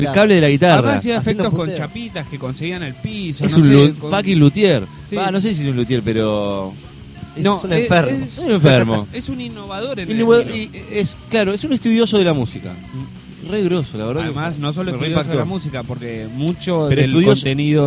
El cable de la guitarra. Además hacía Haciendo efectos con punteo. chapitas que conseguían el piso. Es no sé, un con- fucking luthier. Sí. No sé si es un luthier, pero... No, es un enfermo. Es un enfermo. Es un innovador en Y el estilo. claro, es un estudioso de la música. Re grosso, la verdad. Además, no solo me re estudioso de la impactó. música, porque mucho Pero del estudioso- contenido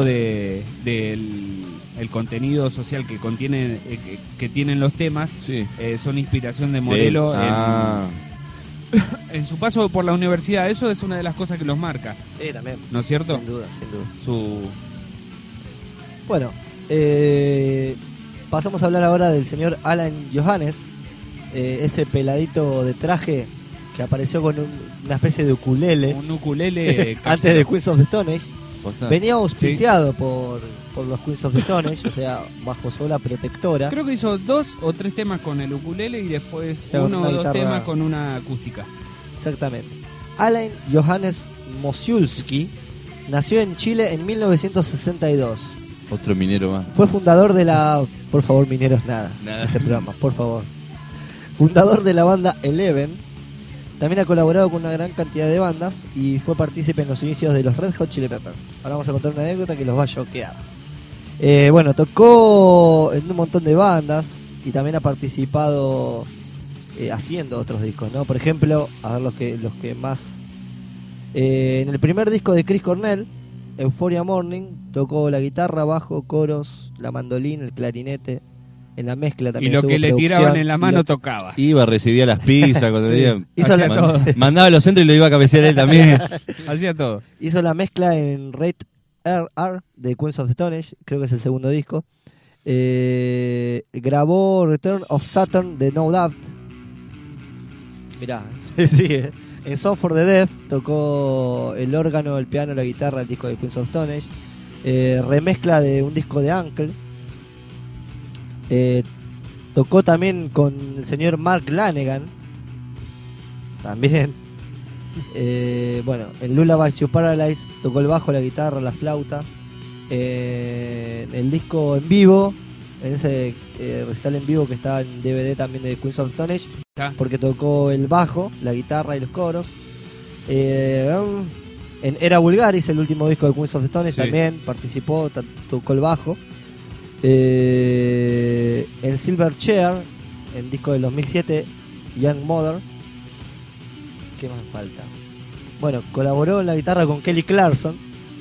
el contenido social que contienen que tienen los temas Sí. son inspiración de Morello De él. Ah. en su paso por la universidad. Eso es una de las cosas que los marca, Sí, también. ¿no es cierto? Sin duda, sin duda. Su Bueno, pasamos a hablar ahora del señor Alan Johannes, ese peladito de traje que apareció con una especie de ukulele un ukulele antes casero. de Queens of the Stone Age. ¿Posta? Venía auspiciado por los Queens of the Stone Age, o sea, bajo sola protectora. Creo que hizo 2 o 3 temas con el ukulele y después sea, 1 una o 2 guitarra- temas con una acústica. Exactamente. Alan Johannes Mosiulski nació en Chile en 1962. Otro minero más. Fue fundador de la... Por favor, mineros, nada. Nada. Este programa, por favor. Fundador de la banda Eleven. También ha colaborado con una gran cantidad de bandas y fue partícipe en los inicios de los Red Hot Chili Peppers. Ahora vamos a contar una anécdota que los va a choquear. Bueno, tocó en un montón de bandas y también ha participado haciendo otros discos, ¿no? Por ejemplo, a ver los que más... en el primer disco de Chris Cornell, Euphoria Morning, tocó la guitarra, bajo, coros, la mandolina, el clarinete. En la mezcla Y también lo estuvo que le producción, tiraban en la y mano lo- tocaba. Iba, recibía las pizzas cuando Sí. venía. Hizo la- todo. Mandaba los centros y lo iba a cabecear él también. Hacía todo. Hizo la mezcla en Rate RR de Queens of the Stone Age, creo que es el segundo disco. Grabó Return of Saturn de No Doubt. Mirá, sigue. En Song for the Deaf tocó el órgano, el piano, la guitarra, el disco de Queens of the Stone Age. Remezcla de un disco de Uncle. Tocó también con el señor Mark Lanegan. También. Bueno, en Lullaby to Paralyze tocó el bajo, la guitarra, la flauta. En el disco en vivo, en ese recital en vivo que está en DVD también de Queens of the Stone Age, Ya. porque tocó el bajo, la guitarra y los coros. En Era Vulgaris, el último disco de Queens of the Stone Age, Sí. también participó, tocó el bajo. En Silverchair, el disco del 2007, Young Mother. ¿Qué más falta? Bueno, colaboró en la guitarra con Kelly Clarkson.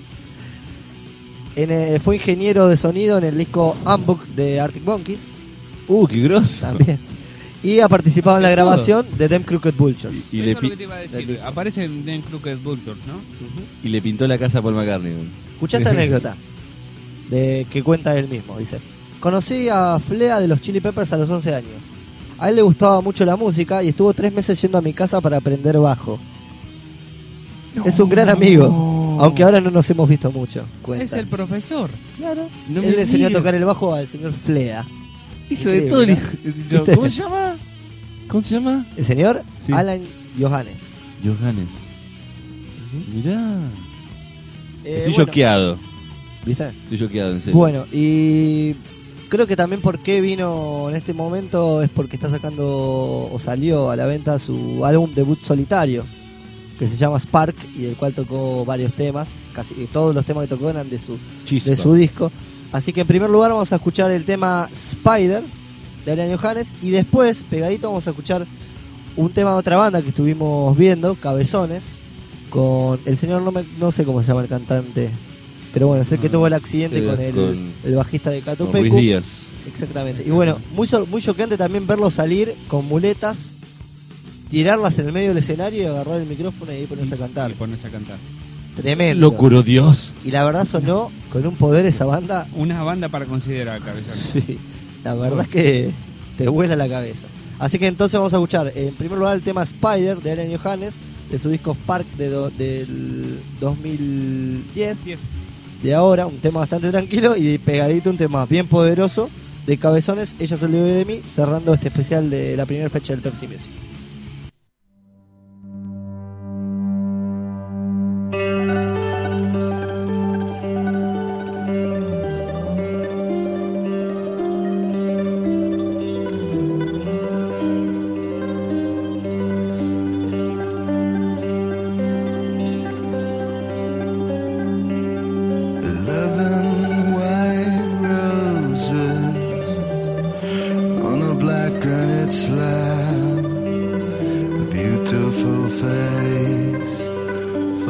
Fue ingeniero de sonido en el disco Unbook de Arctic Monkeys Qué grosso. también. Y ha participado en la Hace todo. grabación de Them Crooked Vultures. Y Eso le, es lo que pi- te iba a decir. Del- Aparece en Den Crooked Vultures, ¿no? y le pintó la casa a Paul McCartney. Escuchá esta anécdota de que cuenta él mismo. Dice: conocí a Flea de los Chili Peppers a los 11 años. A él le gustaba mucho la música y estuvo 3 meses yendo a mi casa para aprender bajo. Es un gran amigo, aunque ahora no nos hemos visto mucho. Cuenta. Es el profesor. Claro. No Él me le enseñó a digas. tocar el bajo al señor Flea. Hizo de Increíble, todo el ¿no? hijo. ¿Viste? ¿Cómo se llama? ¿Cómo se llama? El señor Sí. Alan Johannes. Johannes. Mirá. Estoy Bueno, choqueado. ¿viste? Estoy choqueado, en serio. Bueno, y creo que también por qué vino en este momento es porque está sacando o salió a la venta su álbum debut solitario, que se llama Spark, y del cual tocó varios temas, casi todos los temas que tocó eran de Chispa. su disco. Así que en primer lugar vamos a escuchar el tema Spider de Alan Johannes, y después, pegadito, vamos a escuchar un tema de otra banda que estuvimos viendo, Cabezones, con el señor, no sé cómo se llama el cantante, pero bueno, es el que tuvo el accidente con el bajista de Con Ruiz Catupecu. Díaz. Exactamente. Y bueno, muy choqueante también verlo salir con muletas, tirarlas en el medio del escenario y agarrar el micrófono y ahí ponerse a cantar. Y ponerse a cantar. Tremendo. Lo curó Dios. Y la verdad sonó con un poder esa banda. Una banda para considerar, cabezón. Sí, la verdad es que te vuela la cabeza. Así que entonces vamos a escuchar en primer lugar el tema Spider de Alan Johannes, de su disco Spark del 2010. Así es. De ahora, un tema bastante tranquilo, y pegadito un tema bien poderoso de Cabezones, Ella se olvidó de mí, cerrando este especial de la primera fecha del Pepsi Music.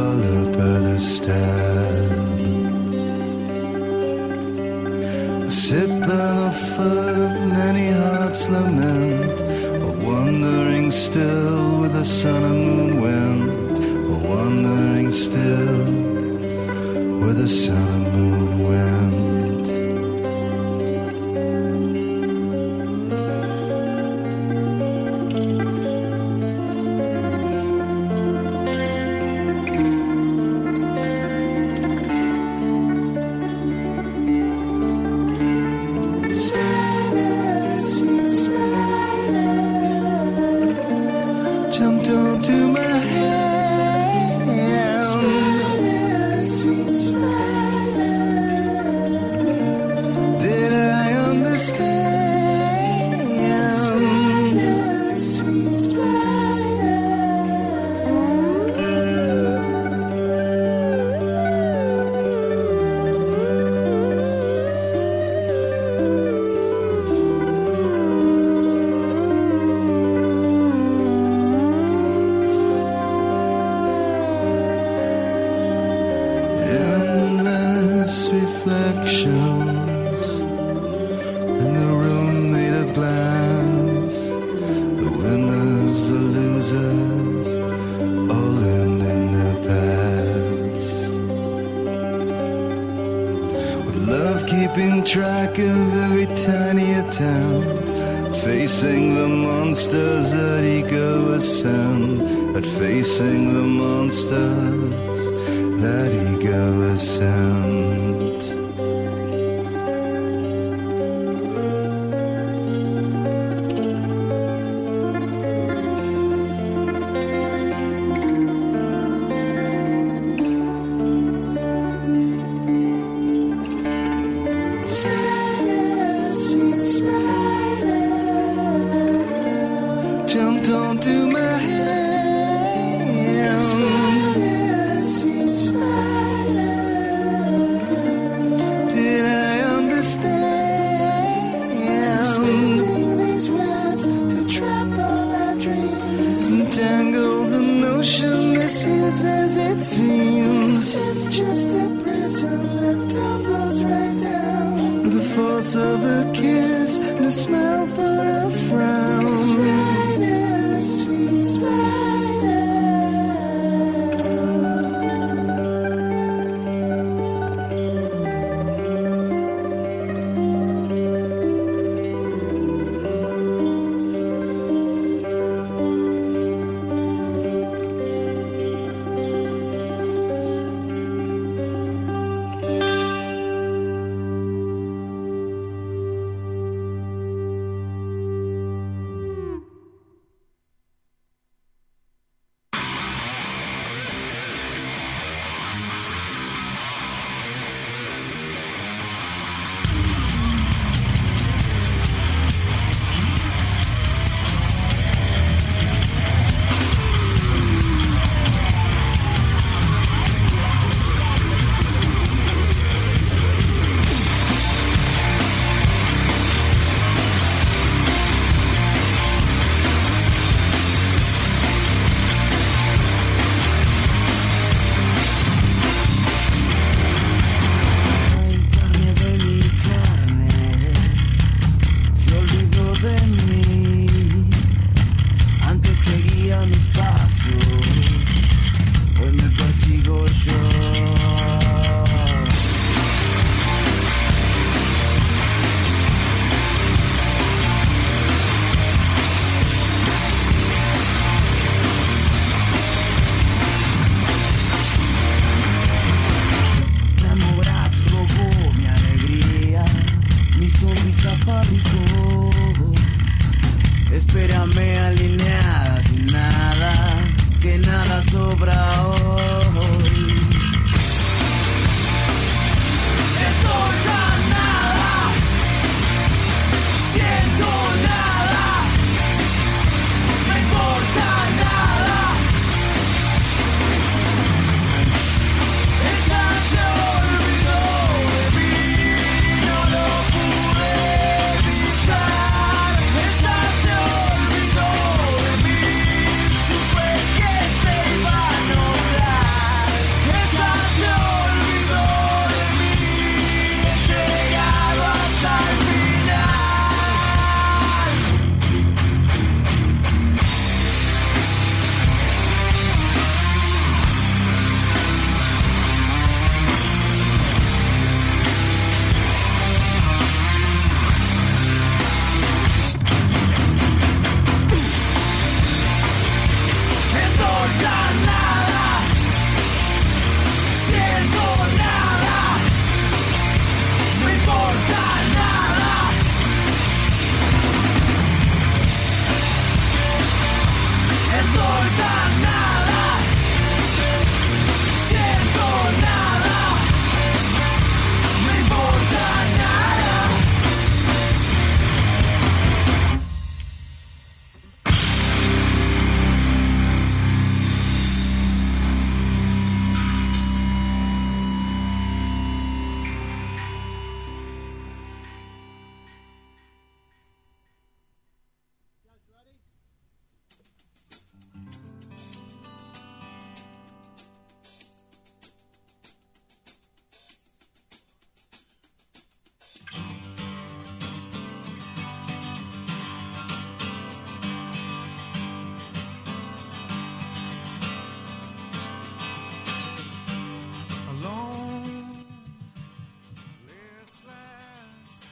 followed by the stab. I sit by the foot of many hearts' lament, or wandering still with the sun and moon wind, or wandering still with the sun and moon wind. Track of every tiny attempt, facing the monsters that ego ascend, at facing the monsters that ego ascend. Alineada sin nada, que nada sobra hoy.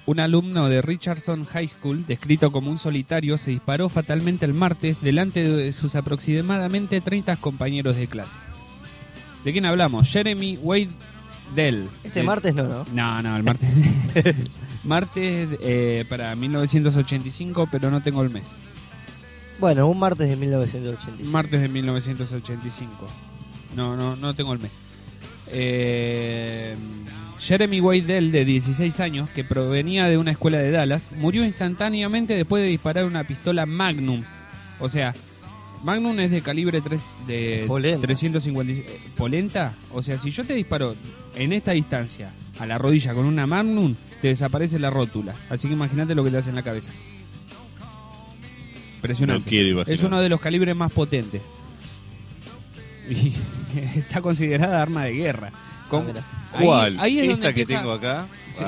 un alumno de Richardson High School, descrito como un solitario, se disparó fatalmente el martes delante de sus aproximadamente 30 compañeros de clase. ¿De quién hablamos? Jeremy Wade Dell. Martes no. No, el martes. Martes para 1985, pero no tengo el mes. Bueno, un martes de 1985. Martes de 1985. No tengo el mes. Jeremy Wade Dell, de 16 años, que provenía de una escuela de Dallas, murió instantáneamente después de disparar una pistola Magnum. O sea, Magnum es de calibre 356. ¿Polenta? O sea, si yo te disparo en esta distancia a la rodilla con una Magnum, te desaparece la rótula. Así que imagínate lo que te hace en la cabeza. Impresionante. No quiero imaginar. Es uno de los calibres más potentes. Y está considerada arma de guerra. ¿Cuál? Ahí es ¿Esta donde que empieza... tengo acá? Sí.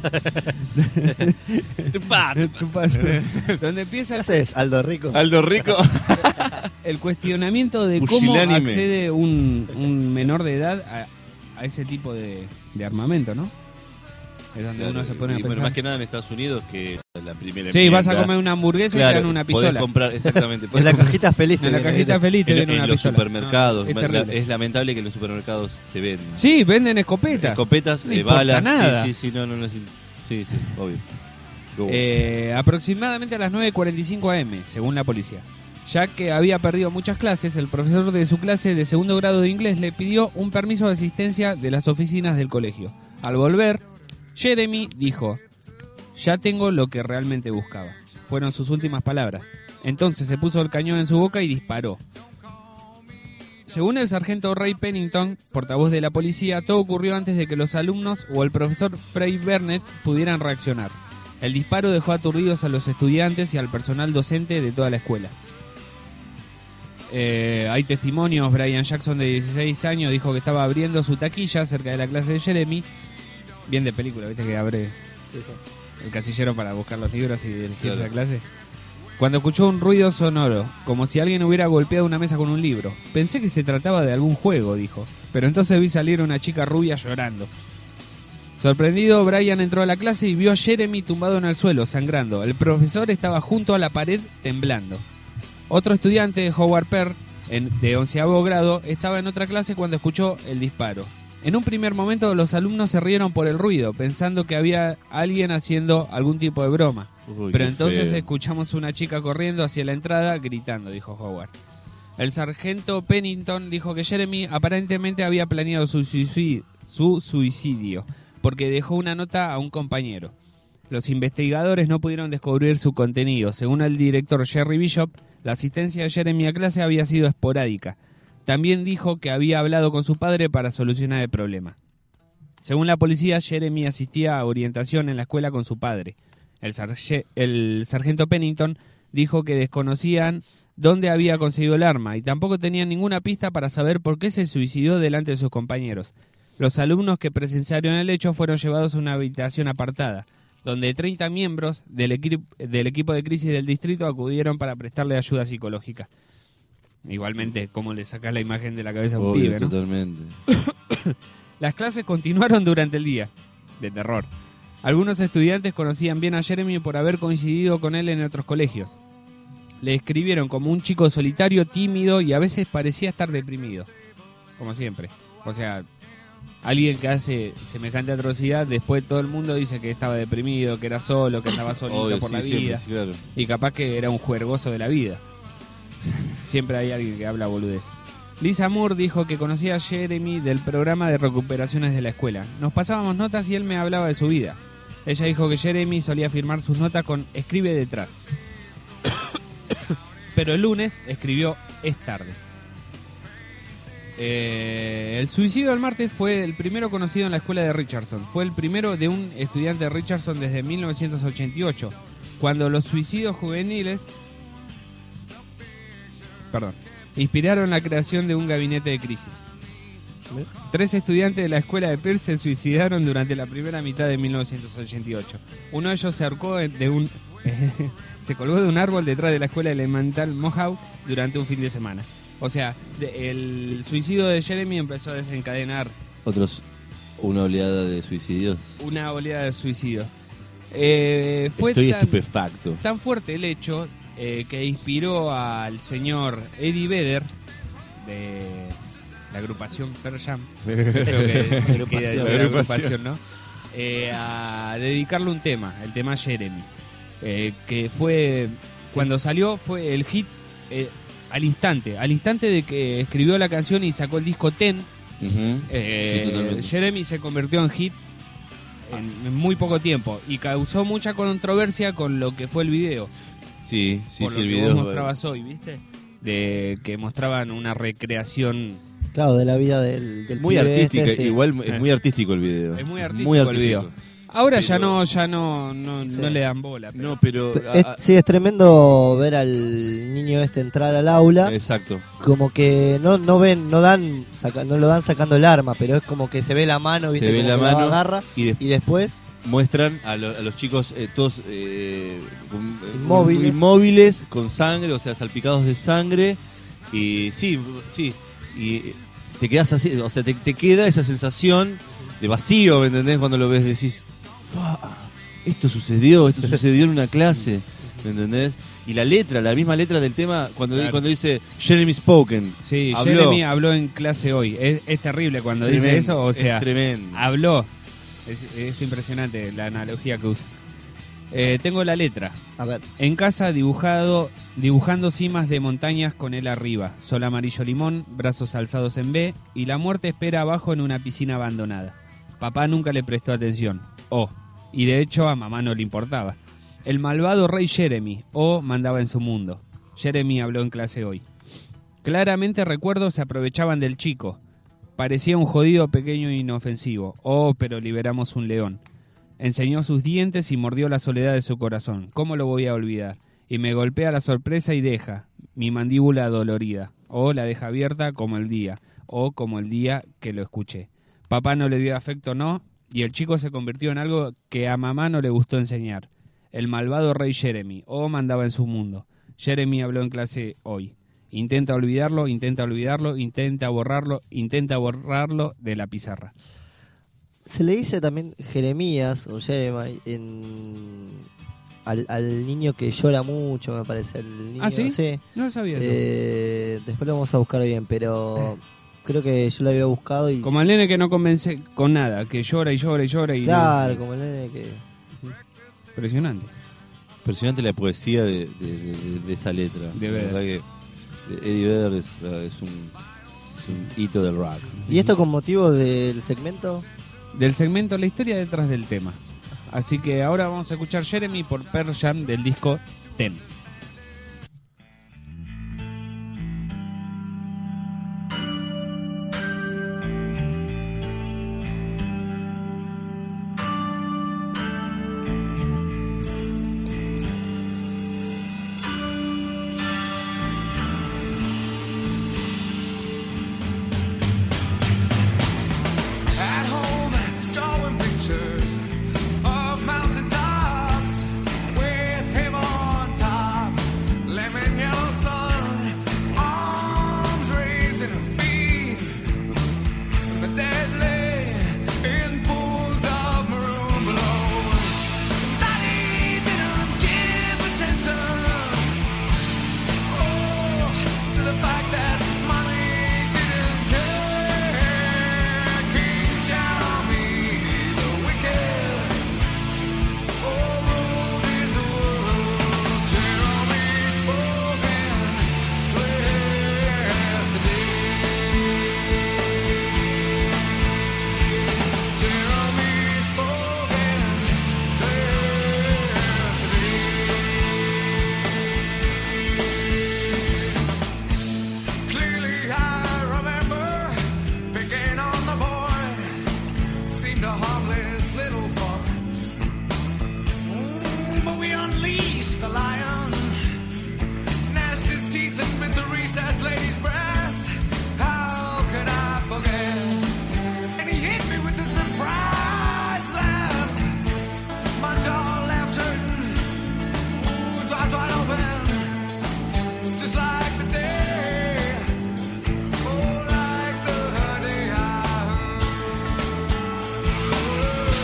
Tupá. Donde empieza ¿Qué haces, Aldo Rico? Aldo Rico. el cuestionamiento de cómo Pusilánime. accede un menor de edad a ese tipo de armamento, ¿no? Es donde uno se pone a Y pensar. bueno, más que nada en Estados Unidos, que la primera Sí, vas a enmienda. comer una hamburguesa y te dan una pistola. Podés comprar, exactamente. En la cajita feliz. En la cajita feliz te En, viene en una los pistola. supermercados. No, es terrible. Es lamentable que en los supermercados se vendan. Sí, venden escopetas. Escopetas, No importa balas. nada. Sí, no, sí, obvio. Aproximadamente a las 9:45 am, según la policía. Ya que había perdido muchas clases, el profesor de su clase de segundo grado de inglés le pidió un permiso de asistencia de las oficinas del colegio. Al volver, Jeremy dijo: "Ya tengo lo que realmente buscaba". Fueron sus últimas palabras. Entonces se puso el cañón en su boca y disparó. Según el sargento Ray Pennington, portavoz de la policía, todo ocurrió antes de que los alumnos o el profesor Frey Burnett pudieran reaccionar. El disparo dejó aturdidos a los estudiantes y al personal docente de toda la escuela. Hay testimonios. Brian Jackson, de 16 años, dijo que estaba abriendo su taquilla cerca de la clase de Jeremy. Bien de película, ¿viste? Que abre el casillero para buscar los libros y dirigirse a la clase. Cuando escuchó un ruido sonoro, como si alguien hubiera golpeado una mesa con un libro. Pensé que se trataba de algún juego, dijo. Pero entonces vi salir una chica rubia llorando. Sorprendido, Brian entró a la clase y vio a Jeremy tumbado en el suelo, sangrando. El profesor estaba junto a la pared, temblando. Otro estudiante, Howard Perr, de 11º grado, estaba en otra clase cuando escuchó el disparo. En un primer momento los alumnos se rieron por el ruido, pensando que había alguien haciendo algún tipo de broma. Uy, Pero qué entonces feo. escuchamos una chica corriendo hacia la entrada, gritando, dijo Howard. El sargento Pennington dijo que Jeremy aparentemente había planeado su suicidio, porque dejó una nota a un compañero. Los investigadores no pudieron descubrir su contenido. Según el director Jerry Bishop, la asistencia de Jeremy a clase había sido esporádica. También dijo que había hablado con su padre para solucionar el problema. Según la policía, Jeremy asistía a orientación en la escuela con su padre. El sargento Pennington dijo que desconocían dónde había conseguido el arma y tampoco tenían ninguna pista para saber por qué se suicidó delante de sus compañeros. Los alumnos que presenciaron el hecho fueron llevados a una habitación apartada, donde 30 miembros del equipo de crisis del distrito acudieron para prestarle ayuda psicológica. Igualmente, ¿cómo le sacás la imagen de la cabeza a un Obvio, pibe, no? totalmente. Las clases continuaron durante el día. De terror. Algunos estudiantes conocían bien a Jeremy por haber coincidido con él en otros colegios. Le describieron como un chico solitario, tímido y a veces parecía estar deprimido. Como siempre. O sea, alguien que hace semejante atrocidad, después todo el mundo dice que estaba deprimido, que era solo, que estaba solito Obvio, por sí, la siempre, vida. sí, claro. Y capaz que era un juergoso de la vida. Siempre hay alguien que habla boludez. Lisa Moore dijo que conocía a Jeremy del programa de recuperaciones de la escuela. Nos pasábamos notas y él me hablaba de su vida. Ella dijo que Jeremy solía firmar sus notas con "escribe detrás". Pero el lunes escribió "es tarde". El suicidio del martes fue el primero conocido en la escuela de Richardson. Fue el primero de un estudiante de Richardson desde 1988, cuando los suicidios juveniles inspiraron la creación de un gabinete de crisis. 3 estudiantes de la escuela de Pierce se suicidaron durante la primera mitad de 1988. Uno de ellos se ahorcó se colgó de un árbol detrás de la escuela elemental Mohawk durante un fin de semana. O sea, el suicidio de Jeremy empezó a desencadenar Una oleada de suicidios. una oleada de suicidios. Fue Estoy tan, estupefacto. tan fuerte el hecho que inspiró al señor Eddie Vedder de la agrupación Pearl Jam, creo que es la agrupación, ¿no? A dedicarle un tema, el tema Jeremy, que fue, cuando salió, fue el hit al instante de que escribió la canción y sacó el disco Ten. Sí, totalmente. Jeremy se convirtió en hit en muy poco tiempo y causó mucha controversia con lo que fue el video. Sí, Por lo el que video. vos mostrabas hoy, ¿viste? De que mostraban una recreación. Claro, de la vida del Muy pibe artística, este, sí. igual es muy artístico el video. Es muy artístico el video. Ahora Pero- ya no Sí. le dan bola. Pero No, pero... Sí, es tremendo ver al niño este entrar al aula. Exacto. Como que no lo dan sacando el arma, pero es como que se ve la mano, ¿viste? Se ve Como la que mano agarra y y después muestran a los chicos todos Inmóviles. con sangre, o sea, salpicados de sangre. Y sí, y te quedas así, o sea, te queda esa sensación de vacío, ¿me entendés? Cuando lo ves decís, "Fa, esto sucedió en una clase", ¿me entendés? Y la misma letra del tema, cuando dice Jeremy Spoken, sí, habló. Jeremy habló en clase hoy. Es terrible cuando dice Tremendo, eso, o sea, es tremendo. habló. Es impresionante la analogía que usa. Tengo la letra. a ver, En casa dibujando cimas de montañas con él arriba, sol amarillo limón, brazos alzados en B, y la muerte espera abajo en una piscina abandonada. Papá nunca le prestó atención, y de hecho a mamá no le importaba. El malvado rey Jeremy, mandaba en su mundo. Jeremy habló en clase hoy. Claramente recuerdo se aprovechaban del chico. Parecía un jodido pequeño e inofensivo. Pero liberamos un león. Enseñó sus dientes y mordió la soledad de su corazón. ¿Cómo lo voy a olvidar? Y me golpea la sorpresa y deja mi mandíbula dolorida. La deja abierta como el día. Como el día que lo escuché. Papá no le dio afecto, no. Y el chico se convirtió en algo que a mamá no le gustó enseñar. El malvado rey Jeremy. Mandaba en su mundo. Jeremy habló en clase hoy. Intenta olvidarlo, intenta borrarlo de la pizarra. se le dice también Jeremías o Jeremy al niño que llora mucho, me parece. El niño, ¿Ah, sí? No sabía eso. Después lo vamos a buscar bien, pero creo que yo lo había buscado y... Como el nene que no convence con nada, que llora y llora y llora y... Claro, como el nene que... Impresionante. Impresionante la poesía de esa letra. De La Vedder. verdad que Eddie Vedder es un hito del rock. ¿Y esto con motivo del segmento? Del segmento La historia detrás del tema. Así que ahora vamos a escuchar Jeremy por Pearl Jam del disco Ten. At home, drawing pictures of mountain tops with him on top. Lemon yellow sun, arms raising a beam. The dead lay in pools of maroon below. Daddy didn't give attention, to the fact that mommy didn't care. King Jeremy the wicked, ruled his world. Jeremy spoken yesterday. Jeremy spoken yesterday. Clearly I remember picking on the boy. Seemed a harmless little fun. But we unleashed the lion. Gnashed his teeth and bit the recessed lady's breast. How could I forget? And he hit me with the surprise left. My jaw left hurting. Dropped wide open. Just like the day. Like the day I heard.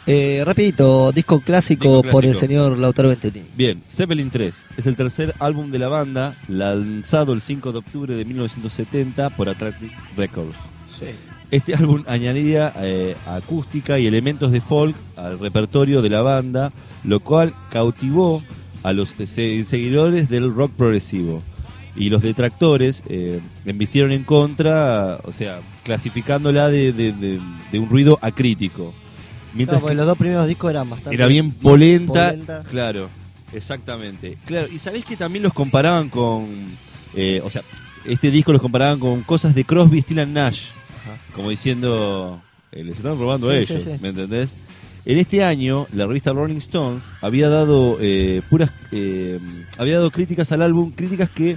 Rapidito, disco clásico Disco por el clásico. señor Lautaro Venturini. Bien, Zeppelin 3 es el tercer álbum de la banda, lanzado el 5 de octubre de 1970 por Atlantic Records. Este álbum añadía acústica y elementos de folk al repertorio de la banda, lo cual cautivó a los seguidores del rock progresivo. Y los detractores embistieron en contra, o sea, clasificándola de un ruido acrítico. Mientras No, porque que los dos primeros discos eran bastante... era bien polenta, polenta. claro, exactamente. Claro, y sabés que también los comparaban con, o sea, este disco los comparaban con cosas de Crosby, Stills and Nash, como diciendo, les están robando a Sí, ellos, sí, sí. ¿me entendés? En este año, la revista Rolling Stones había dado había dado críticas al álbum, críticas que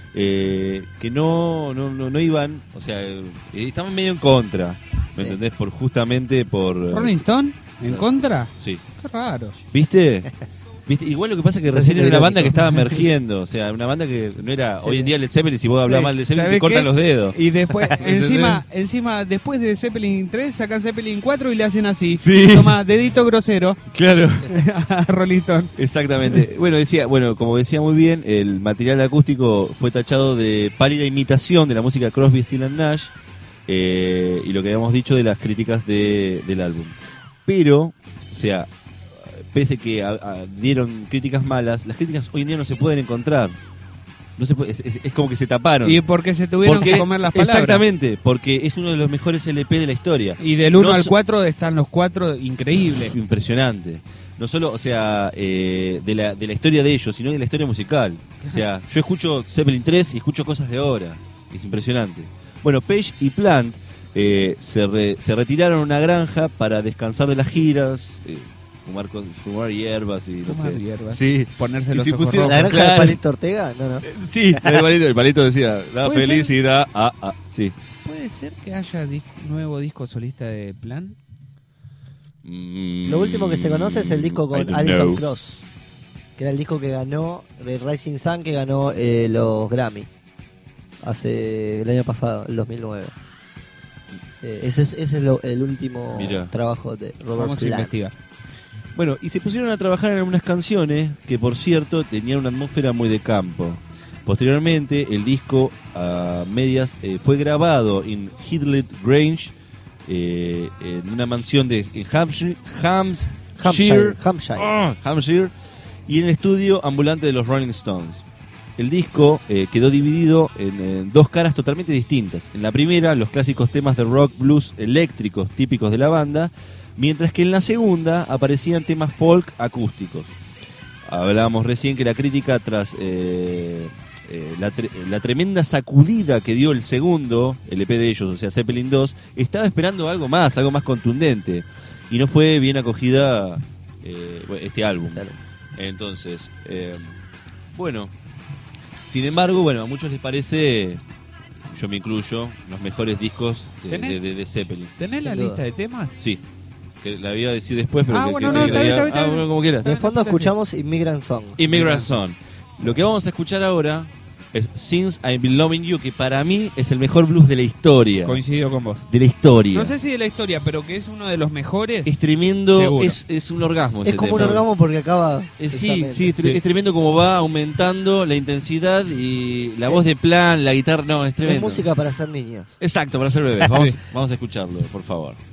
no iban, o sea, estaban medio en contra, ¿me Sí. entendés? Justamente por ¿Rolling Stone? ¿En contra? sí. Qué raro. ¿Viste? Igual lo que pasa es que Recién recién era una irónico. banda que estaba emergiendo, o sea, una banda que no era Sí. hoy en día Led Zeppelin, si vos hablas Sí. mal de Zeppelin ¿Sabés te cortan qué? los dedos. Y después, ¿Entendés? encima, después de Zeppelin 3, sacan Zeppelin 4 y le hacen así. Sí. Toma, dedito grosero Claro. a Rolling Stone. Exactamente. Bueno, como decía muy bien, el material acústico fue tachado de pálida imitación de la música Crosby, Stills and Nash, y lo que habíamos dicho de las críticas del álbum. Pero, o sea, pese que dieron críticas malas, las críticas hoy en día no se pueden encontrar. No se puede, es como que se taparon. Y porque se tuvieron Porque- que comer las palabras. Exactamente, porque es uno de los mejores LP de la historia. Y del 1 No al so- 4 están los 4 increíbles. Impresionante. No solo, o sea, de la historia de ellos, sino de la historia musical. O sea, yo escucho Zeppelin 3 y escucho cosas de ahora. Es impresionante. Bueno, Page y Plant se retiraron a una granja para descansar de las giras, fumar hierbas y no Fumar sé. hierbas. Sí. Ponerse Y los se ojos pusieron- ¿La rojos. granja Claro. de Palito Ortega? No, no. Sí, el palito decía, la ¿Puede ser? felicidad, sí. ¿Puede ser que haya nuevo disco solista de Plan? Lo último que se conoce es el disco I con don't Alison know. Krauss, que era el disco que ganó, el Rising Sun, que ganó los Grammy hace el año pasado, el 2009. Ese es el último Mirá. trabajo de Robert Vamos a Plant. investigar. Bueno, y se pusieron a trabajar en algunas canciones que, por cierto, tenían una atmósfera muy de campo. Posteriormente, el disco a medias fue grabado en Heathlet Grange, en una mansión de Hampshire, Hampshire, y en el estudio ambulante de los Rolling Stones. El disco quedó dividido en dos caras totalmente distintas. En la primera, los clásicos temas de rock blues eléctricos típicos de la banda, mientras que en la segunda aparecían temas folk acústicos. Hablábamos recién que la crítica tras la tremenda sacudida que dio el segundo LP de ellos, o sea Zeppelin 2, estaba esperando algo más contundente, y no fue bien acogida este álbum. Claro. Entonces, bueno, sin embargo, a muchos les parece, yo me incluyo, los mejores discos de Zeppelin. ¿Tenés Sin la duda. lista de temas? Sí, que la iba a decir después, pero Ah, que- bueno, que- no, que está la bien, diga- está bien, está bien. como quieras. De fondo escuchamos Immigrant Song. Immigrant Song. Lo que vamos a escuchar ahora es Since I've Been Loving You, que para mí es el mejor blues de la historia. Coincido con vos. De la historia. No sé si de la historia, pero que es uno de los mejores. Es tremendo, Seguro. es un orgasmo. Es ese como un tema. orgasmo porque acaba. Sí, exactamente. sí, Sí. es tremendo como va aumentando la intensidad y la voz de Plan, la guitarra, no, es tremendo. Es música para hacer niños. Exacto, para ser bebés. Vamos a escucharlo, por favor.